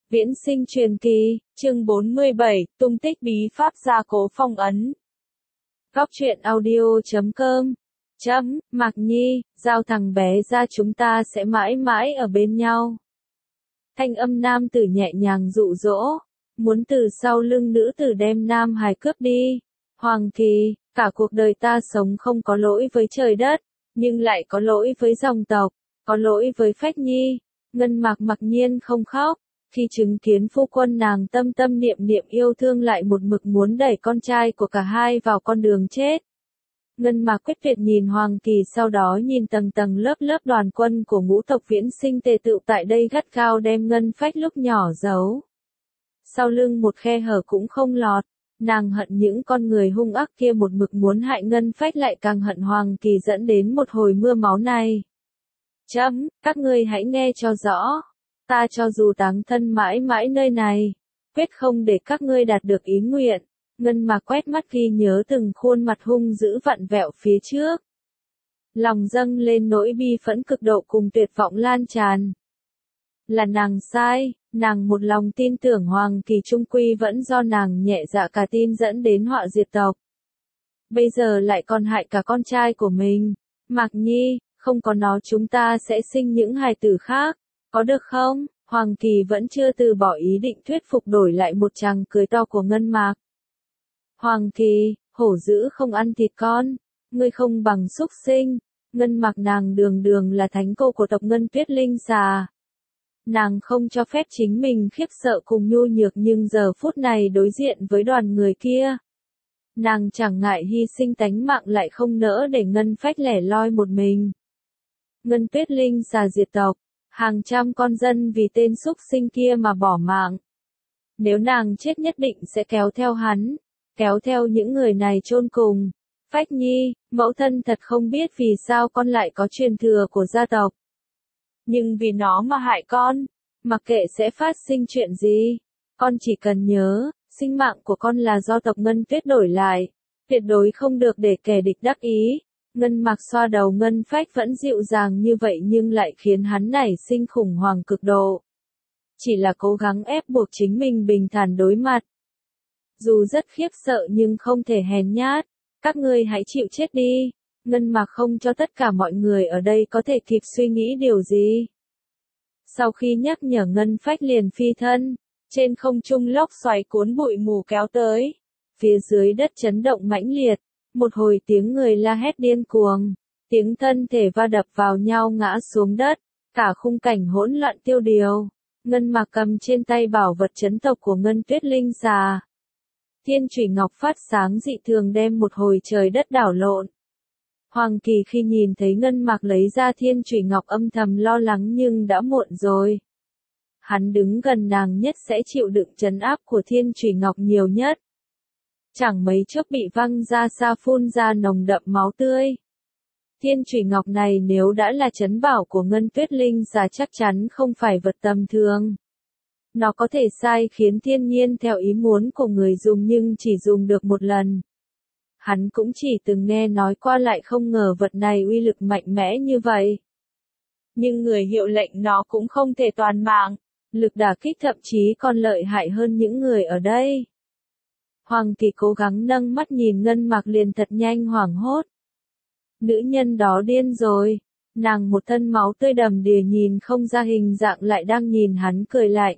Viễn sinh truyền kỳ, chương 47, tung tích bí pháp gia cố phong ấn. Góc truyện audio.com Mạc Nhi, giao thằng bé ra chúng ta sẽ mãi mãi ở bên nhau. Thanh âm nam tử nhẹ nhàng dụ dỗ, muốn từ sau lưng nữ tử đem nam hài cướp đi. Hoàng Kỳ, cả cuộc đời ta sống không có lỗi với trời đất, nhưng lại có lỗi với dòng tộc, có lỗi với Phách Nhi. Ngân Mạc mặc nhiên không khóc. Khi chứng kiến phu quân nàng tâm tâm niệm niệm yêu thương lại một mực muốn đẩy con trai của cả hai vào con đường chết. Ngân Mạc quyết tuyệt nhìn Hoàng Kỳ, sau đó nhìn tầng tầng lớp lớp đoàn quân của ngũ tộc Viễn Sinh tề tựu tại đây gắt gao đem Ngân Phách lúc nhỏ giấu. Sau lưng một khe hở cũng không lọt, nàng hận những con người hung ác kia một mực muốn hại Ngân Phách, lại càng hận Hoàng Kỳ dẫn đến một hồi mưa máu này. Các ngươi hãy nghe cho rõ. Ta cho dù táng thân mãi mãi nơi này, quyết không để các ngươi đạt được ý nguyện. Ngân Mạc quét mắt ghi nhớ từng khuôn mặt hung dữ vặn vẹo phía trước. Lòng dâng lên nỗi bi phẫn cực độ cùng tuyệt vọng lan tràn. Là nàng sai, nàng một lòng tin tưởng Hoàng Kỳ trung quy vẫn do nàng nhẹ dạ cả tin dẫn đến họa diệt tộc. Bây giờ lại còn hại cả con trai của mình. Mạc Nhi, không có nó chúng ta sẽ sinh những hài tử khác. Có được không? Hoàng Kỳ vẫn chưa từ bỏ ý định thuyết phục, đổi lại một tràng cười to của Ngân Mạc. Hoàng Kỳ, hổ dữ không ăn thịt con, ngươi không bằng súc sinh. Ngân Mạc nàng đường đường là thánh cô của tộc Ngân Tuyết Linh Xà. Nàng không cho phép chính mình khiếp sợ cùng nhu nhược, nhưng giờ phút này đối diện với đoàn người kia, nàng chẳng ngại hy sinh tánh mạng, lại không nỡ để Ngân Phách lẻ loi một mình. Ngân Tuyết Linh Xà diệt tộc. Hàng trăm con dân vì tên súc sinh kia mà bỏ mạng. Nếu nàng chết nhất định sẽ kéo theo hắn, kéo theo những người này chôn cùng. Phách Nhi, mẫu thân thật không biết vì sao con lại có truyền thừa của gia tộc. Nhưng vì nó mà hại con, mặc kệ sẽ phát sinh chuyện gì, con chỉ cần nhớ, sinh mạng của con là do tộc Ngân Tuyết đổi lại, tuyệt đối không được để kẻ địch đắc ý. Ngân Mạc xoa đầu Ngân Phách vẫn dịu dàng như vậy nhưng lại khiến hắn nảy sinh khủng hoảng cực độ. Chỉ là cố gắng ép buộc chính mình bình thản đối mặt. Dù rất khiếp sợ nhưng không thể hèn nhát. Các ngươi hãy chịu chết đi. Ngân Mạc không cho tất cả mọi người ở đây có thể kịp suy nghĩ điều gì. Sau khi nhắc nhở Ngân Phách liền phi thân. Trên không trung lốc xoáy cuốn bụi mù kéo tới. Phía dưới đất chấn động mãnh liệt. Một hồi tiếng người la hét điên cuồng, tiếng thân thể va đập vào nhau ngã xuống đất, cả khung cảnh hỗn loạn tiêu điều. Ngân Mạc cầm trên tay bảo vật trấn tộc của Ngân Tuyết Linh Xà. Thiên chủy ngọc phát sáng dị thường đem một hồi trời đất đảo lộn. Hoàng Kỳ khi nhìn thấy Ngân Mạc lấy ra thiên chủy ngọc âm thầm lo lắng nhưng đã muộn rồi. Hắn đứng gần nàng nhất sẽ chịu đựng trấn áp của thiên chủy ngọc nhiều nhất. Chẳng mấy chốc bị văng ra xa, phun ra nồng đậm máu tươi. Thiên chủy ngọc này nếu đã là trấn bảo của Ngân Tuyết Linh Xà chắc chắn không phải vật tầm thường. Nó có thể sai khiến thiên nhiên theo ý muốn của người dùng nhưng chỉ dùng được một lần. Hắn cũng chỉ từng nghe nói qua, lại không ngờ vật này uy lực mạnh mẽ như vậy. Nhưng người hiệu lệnh nó cũng không thể toàn mạng, lực đả kích thậm chí còn lợi hại hơn những người ở đây. Hoàng Kỳ cố gắng nâng mắt nhìn Ngân Mạc liền thật nhanh hoảng hốt. Nữ nhân đó điên rồi. Nàng một thân máu tươi đầm đìa nhìn không ra hình dạng lại đang nhìn hắn cười lạnh.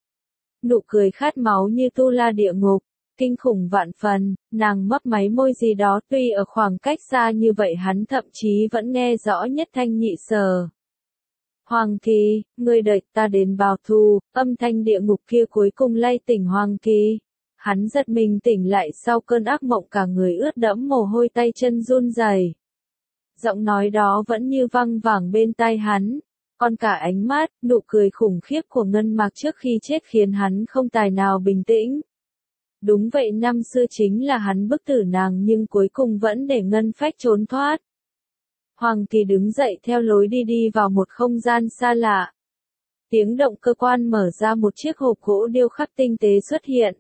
Nụ cười khát máu như tu la địa ngục, kinh khủng vạn phần, nàng mấp máy môi gì đó, tuy ở khoảng cách xa như vậy hắn thậm chí vẫn nghe rõ nhất thanh nhị sở. Hoàng Kỳ, ngươi đợi ta đến báo thù. Âm thanh địa ngục kia cuối cùng lay tỉnh Hoàng Kỳ. Hắn giật mình tỉnh lại sau cơn ác mộng, cả người ướt đẫm mồ hôi, tay chân run rẩy. Giọng nói đó vẫn như văng vẳng bên tai hắn, còn cả ánh mắt, nụ cười khủng khiếp của Ngân Mạc trước khi chết khiến hắn không tài nào bình tĩnh. Đúng vậy, năm xưa chính là hắn bức tử nàng nhưng cuối cùng vẫn để Ngân Phách trốn thoát. Hoàng Kỳ đứng dậy theo lối đi vào một không gian xa lạ. Tiếng động cơ quan mở ra, một chiếc hộp gỗ điêu khắc tinh tế xuất hiện.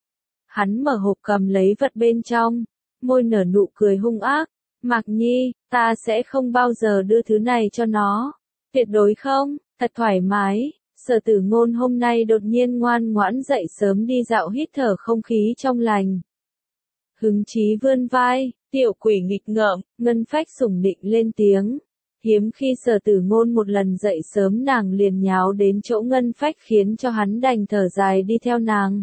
Hắn mở hộp cầm lấy vật bên trong, môi nở nụ cười hung ác. Mạc Nhi, ta sẽ không bao giờ đưa thứ này cho nó. Tuyệt đối không, thật thoải mái. Sở Tử Ngôn hôm nay đột nhiên ngoan ngoãn dậy sớm đi dạo hít thở không khí trong lành. Hứng chí vươn vai, tiểu quỷ nghịch ngợm, Ngân Phách sủng nịnh lên tiếng. Hiếm khi Sở Tử Ngôn một lần dậy sớm nàng liền nháo đến chỗ Ngân Phách khiến cho hắn đành thở dài đi theo nàng.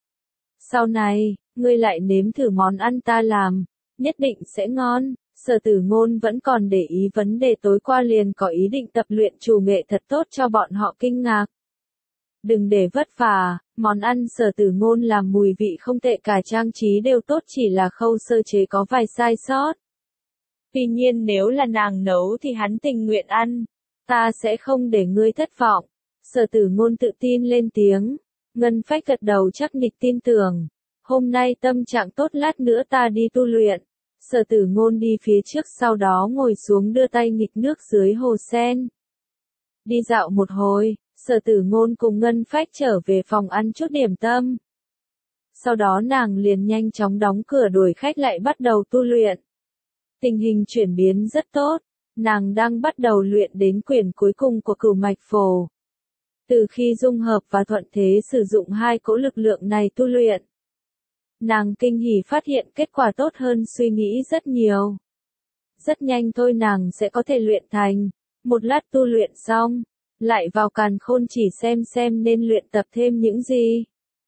Sau này, ngươi lại nếm thử món ăn ta làm, nhất định sẽ ngon. Sở Tử Ngôn vẫn còn để ý vấn đề tối qua liền có ý định tập luyện trù nghệ thật tốt cho bọn họ kinh ngạc. Đừng để vất vả, món ăn Sở Tử Ngôn làm mùi vị không tệ, cả trang trí đều tốt, chỉ là khâu sơ chế có vài sai sót. Tuy nhiên nếu là nàng nấu thì hắn tình nguyện ăn, ta sẽ không để ngươi thất vọng. Sở Tử Ngôn tự tin lên tiếng. Ngân Phách gật đầu chắc nịch tin tưởng. Hôm nay tâm trạng tốt, lát nữa ta đi tu luyện. Sở Tử Ngôn đi phía trước, sau đó ngồi xuống đưa tay nghịch nước dưới hồ sen. Đi dạo một hồi, Sở Tử Ngôn cùng Ngân Phách trở về phòng ăn chút điểm tâm. Sau đó nàng liền nhanh chóng đóng cửa đuổi khách lại bắt đầu tu luyện. Tình hình chuyển biến rất tốt, nàng đang bắt đầu luyện đến quyển cuối cùng của Cửu Mạch Phổ. Từ khi dung hợp và thuận thế sử dụng hai cỗ lực lượng này tu luyện, nàng kinh hỉ phát hiện kết quả tốt hơn suy nghĩ rất nhiều. Rất nhanh thôi nàng sẽ có thể luyện thành. Một lát tu luyện xong, lại vào Càn Khôn Chỉ xem nên luyện tập thêm những gì.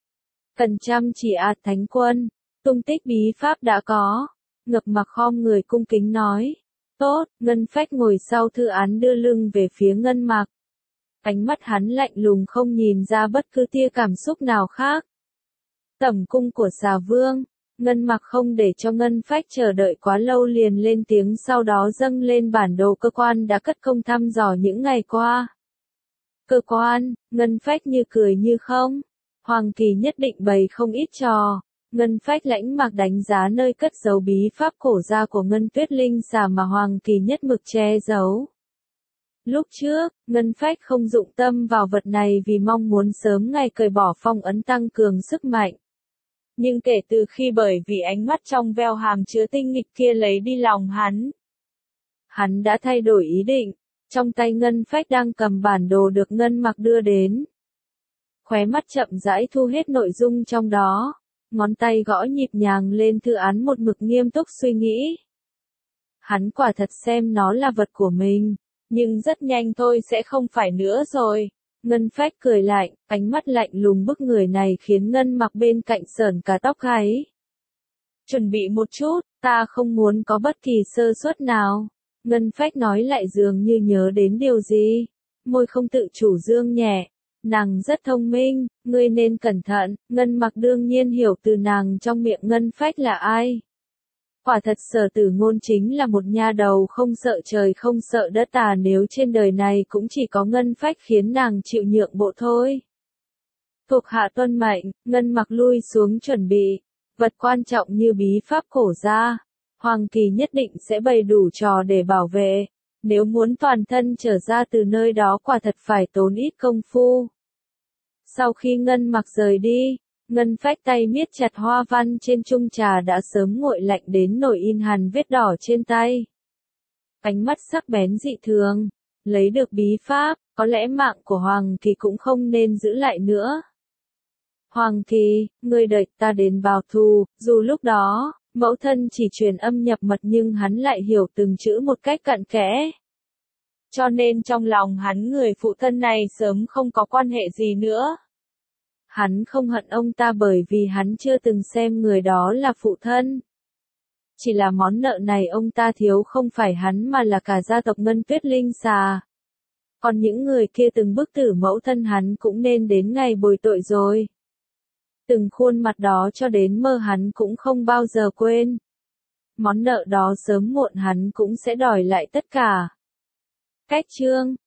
Cần chăm chỉ Thánh Quân, tung tích bí pháp đã có. Ngập Mặc khom người cung kính nói. Tốt, Ngân Phách ngồi sau thư án đưa lưng về phía Ngân Mặc. Ánh mắt hắn lạnh lùng không nhìn ra bất cứ tia cảm xúc nào khác. Tẩm cung của Xà Vương, Ngân Mặc không để cho Ngân Phách chờ đợi quá lâu liền lên tiếng, sau đó dâng lên bản đồ cơ quan đã cất công thăm dò những ngày qua. Cơ quan, Ngân Phách như cười như không. Hoàng Kỳ nhất định bày không ít trò. Ngân Phách lãnh mạc đánh giá nơi cất giấu bí pháp cổ gia của Ngân Tuyết Linh Xà mà Hoàng Kỳ nhất mực che giấu. Lúc trước, Ngân Phách không dụng tâm vào vật này vì mong muốn sớm ngày cởi bỏ phong ấn tăng cường sức mạnh. Nhưng kể từ khi bởi vì ánh mắt trong veo hàm chứa tinh nghịch kia lấy đi lòng hắn đã thay đổi ý định. Trong tay Ngân Phách đang cầm bản đồ được Ngân Mặc đưa đến. Khóe mắt chậm rãi thu hết nội dung trong đó. Ngón tay gõ nhịp nhàng lên thư án, một mực nghiêm túc suy nghĩ. Hắn quả thật xem nó là vật của mình, nhưng rất nhanh thôi sẽ không phải nữa rồi. Ngân Phách cười lạnh, ánh mắt lạnh lùng bức người này khiến Ngân Mặc bên cạnh sởn cả tóc gáy. Chuẩn bị một chút, ta không muốn có bất kỳ sơ suất nào. Ngân Phách nói lại dường như nhớ đến điều gì. Môi không tự chủ dương nhẹ. Nàng rất thông minh, ngươi nên cẩn thận. Ngân Mặc đương nhiên hiểu từ nàng trong miệng Ngân Phách là ai. Quả thật Sở Tử Ngôn chính là một nha đầu không sợ trời không sợ đất, nếu trên đời này cũng chỉ có Ngân Phách khiến nàng chịu nhượng bộ thôi. Thuộc hạ tuân mệnh, Ngân Mặc lui xuống chuẩn bị. Vật quan trọng như bí pháp cổ gia, Hoàng Kỳ nhất định sẽ bày đủ trò để bảo vệ. Nếu muốn toàn thân trở ra từ nơi đó quả thật phải tốn ít công phu. Sau khi Ngân Mặc rời đi, Ngân Phách tay miết chặt hoa văn trên chung trà đã sớm nguội lạnh đến nổi in hằn vết đỏ trên tay. Ánh mắt sắc bén dị thường, lấy được bí pháp, có lẽ mạng của Hoàng Kỳ cũng không nên giữ lại nữa. Hoàng Kỳ, ngươi đợi ta đến báo thù, dù lúc đó, mẫu thân chỉ truyền âm nhập mật nhưng hắn lại hiểu từng chữ một cách cặn kẽ. Cho nên trong lòng hắn người phụ thân này sớm không có quan hệ gì nữa. Hắn không hận ông ta bởi vì hắn chưa từng xem người đó là phụ thân. Chỉ là món nợ này ông ta thiếu không phải hắn mà là cả gia tộc Ngân Tuyết Linh Xà. Còn những người kia từng bức tử mẫu thân hắn cũng nên đến ngày bồi tội rồi. Từng khuôn mặt đó cho đến mơ hắn cũng không bao giờ quên. Món nợ đó sớm muộn hắn cũng sẽ đòi lại tất cả. Cách chương